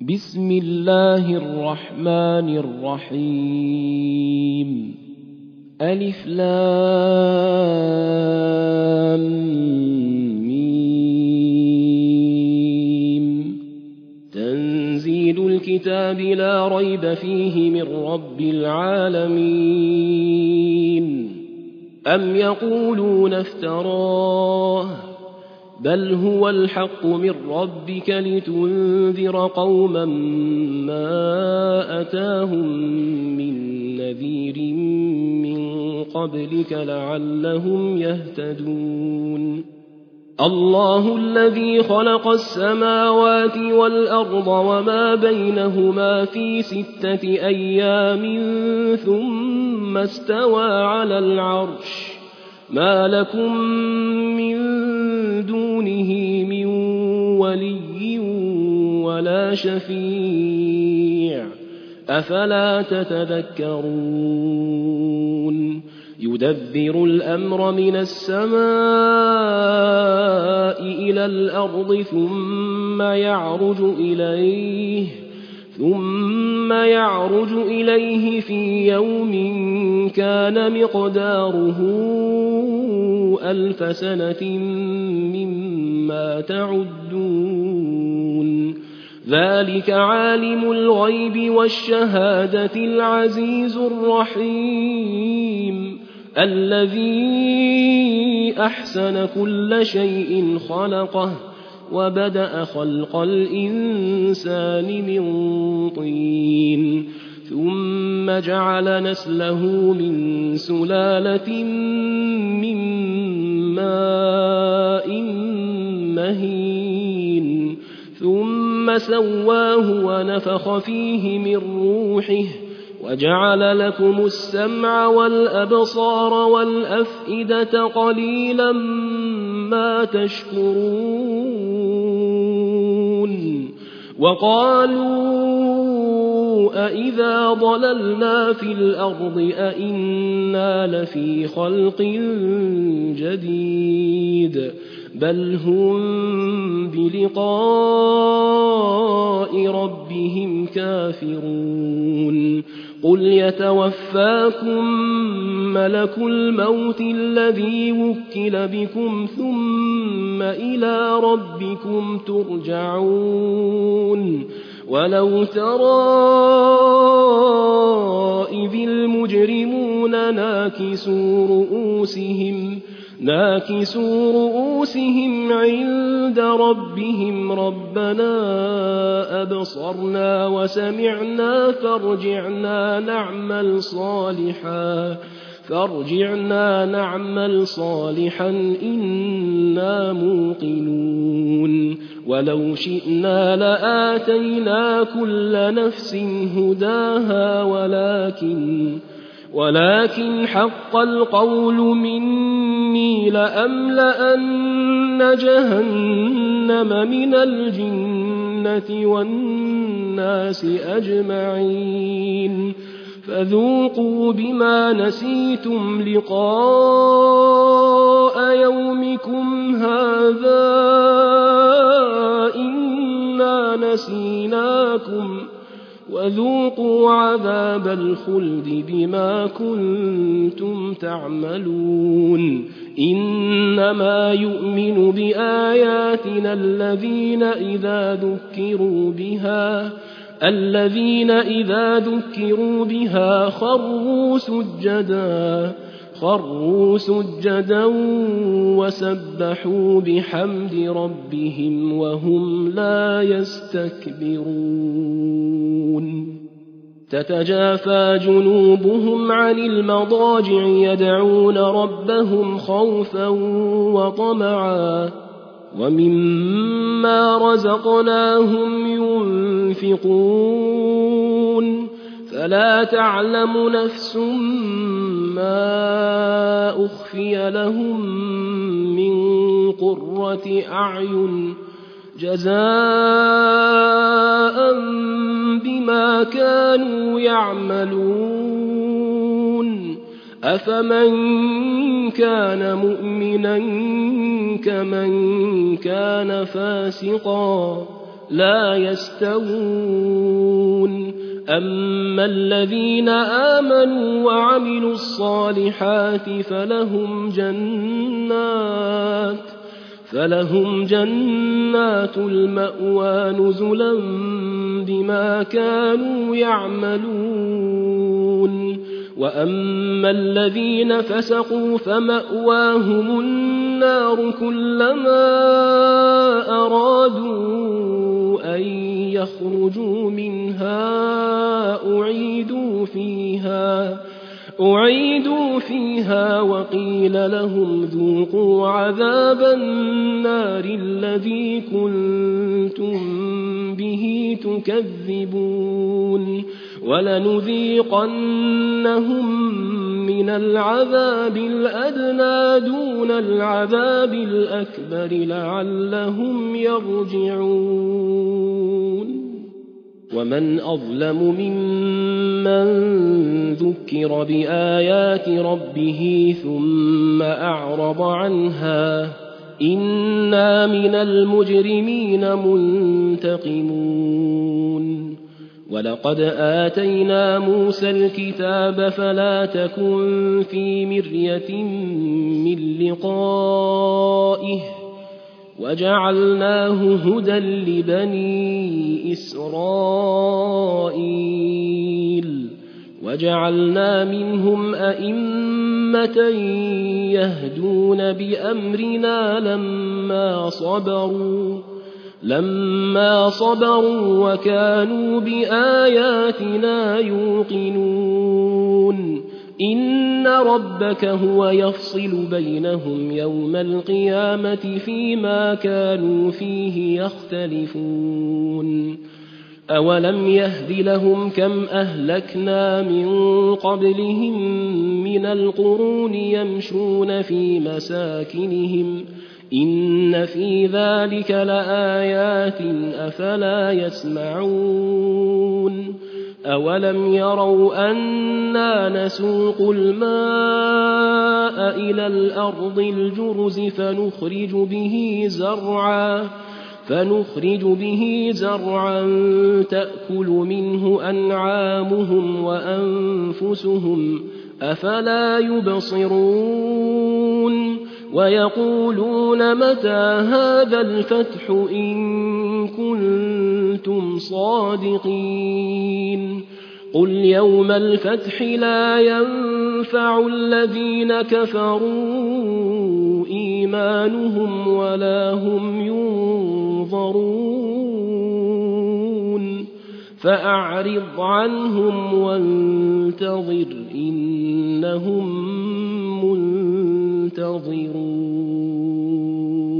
بسم الله الرحمن الرحيم ألف لام ميم تنزيل الكتاب لا ريب فيه من رب العالمين أم يقولون افتراه بل هو الحق من ربك لتنذر قوما ما أتاهم من نذير من قبلك لعلهم يهتدون الله الذي خلق السماوات والأرض وما بينهما في 6 أيام ثم استوى على العرش ما لكم من دونه من ولي ولا شفيع أفلا تتذكرون يدبر الأمر من السماء إلى الأرض ثم يعرج إليه في يوم كان مقداره 1000 سنة مما تعدون ذلك عالم الغيب والشهادة العزيز الرحيم الذي أحسن كل شيء خلقه وبدأ خلق الإنسان من طين ثم جعل نسله من سلالة من ماء مهين ثم سواه ونفخ فيه من روحه وجعل لكم السمع والأبصار والأفئدة قليلا ما تشكرون وقالوا أإذا ضللنا في الأرض أإنا لفي خلق جديد بل هم بلقاء ربهم كافرون قل يتوفاكم ملك الموت الذي وكل بكم ثم إلى ربكم ترجعون ولو ترى إذ المجرمون ناكسوا رؤوسهم عند ربهم ربنا أبصرنا وسمعنا فارجعنا نعمل صالحا إنا موقنون ولو شئنا لآتينا كل نفس هداها ولكن حق القول مني لأملأن جهنم من الجنة والناس أجمعين فذوقوا بما نسيتم لقاء يومكم هذا إنا نسيناكم وذوقوا عذاب الخلد بما كنتم تعملون إنما يؤمن بآياتنا الذين إذا ذكروا بها خروا سجدا وسبحوا بحمد ربهم وهم لا يستكبرون تتجافى جنوبهم عن المضاجع يدعون ربهم خوفا وطمعا ومما رزقناهم ينفقون فلا تعلم نفس ما أخفي لهم من قرة أعين جزاء بما كانوا يعملون أفمن كان مؤمنا كمن كان فاسقا لا يستوون أما الذين آمنوا وعملوا الصالحات فلهم جنات المأوى نزلا بما كانوا يعملون وأما الذين فسقوا فمأواهم النار كلما أرادوا أن يخرجوا منها أعيدوا فيها وقيل لهم ذوقوا عذاب النار الذي كنتم به تكذبون ولنذيقنهم من العذاب الأدنى دون العذاب الأكبر لعلهم يرجعون ومن أظلم ممن ذكر بآيات ربه ثم أعرض عنها إنا من المجرمين منتقمون ولقد آتينا موسى الكتاب فلا تكن في مرية من لقائه وجعلناه هدى لبني إسرائيل وجعلنا منهم أئمة يهدون بأمرنا لما صبروا وكانوا بآياتنا يوقنون إن ربك هو يفصل بينهم يوم القيامة فيما كانوا فيه يختلفون أولم يهد لهم كم أهلكنا من قبلهم من القرون يمشون في مساكنهم إن في ذلك لآيات أفلا يسمعون أولم يروا أنا نسوق الماء إلى الأرض الجرز فنخرج به زرعا تأكل منه أنعامهم وأنفسهم أفلا يبصرون ويقولون متى هذا الفتح إن كنتم صادقين قل يوم الفتح لا ينفع الذين كفروا إيمانهم ولا هم ينظرون فأعرض عنهم وانتظر إنهم منتظرون